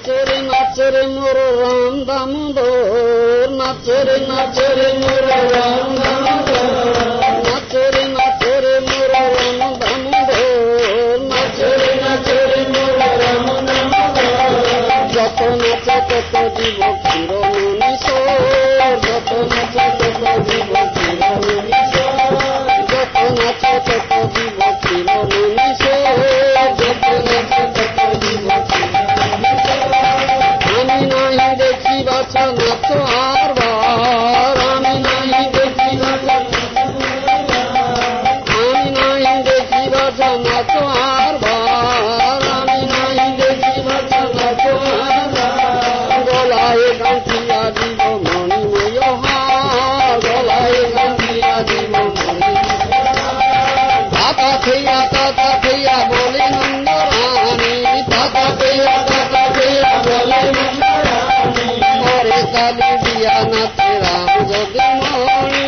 নাচরে নাচরে মোর রাম দামোদর, নাচরে নাচরে মোর রাম দামোদর, নাচরে নাচরে মোর রাম দামোদর, নাচরে নাচরে মোর রাম দামোদর। যত নাচে তত জীব চিরমনীশ্বর, যত নাচে তত জীব চিরমনীশ্বর, যত নাচে তত জীব চিরমনীশ্বর, যত নাচে তত জীব চিরমনীশ্বর। আমি নাহি দেখি বাছা নাচ আর বার, আমি নাহি দেখি বাছা, আমি নাহি দেখি বাছা নাচ আর বার, আমি নাহি দেখি বাছা নাচ আর বার। গলায় গাঁথিয়া দিব মণিময় হার, গলায় গাঁথিয়া দিব তাতা খেয়া বলে নন্দরানী, তাতা খেয়া বলে নন্দরানী। পরে কালী দিয়া নাচে রাম যদুমণি,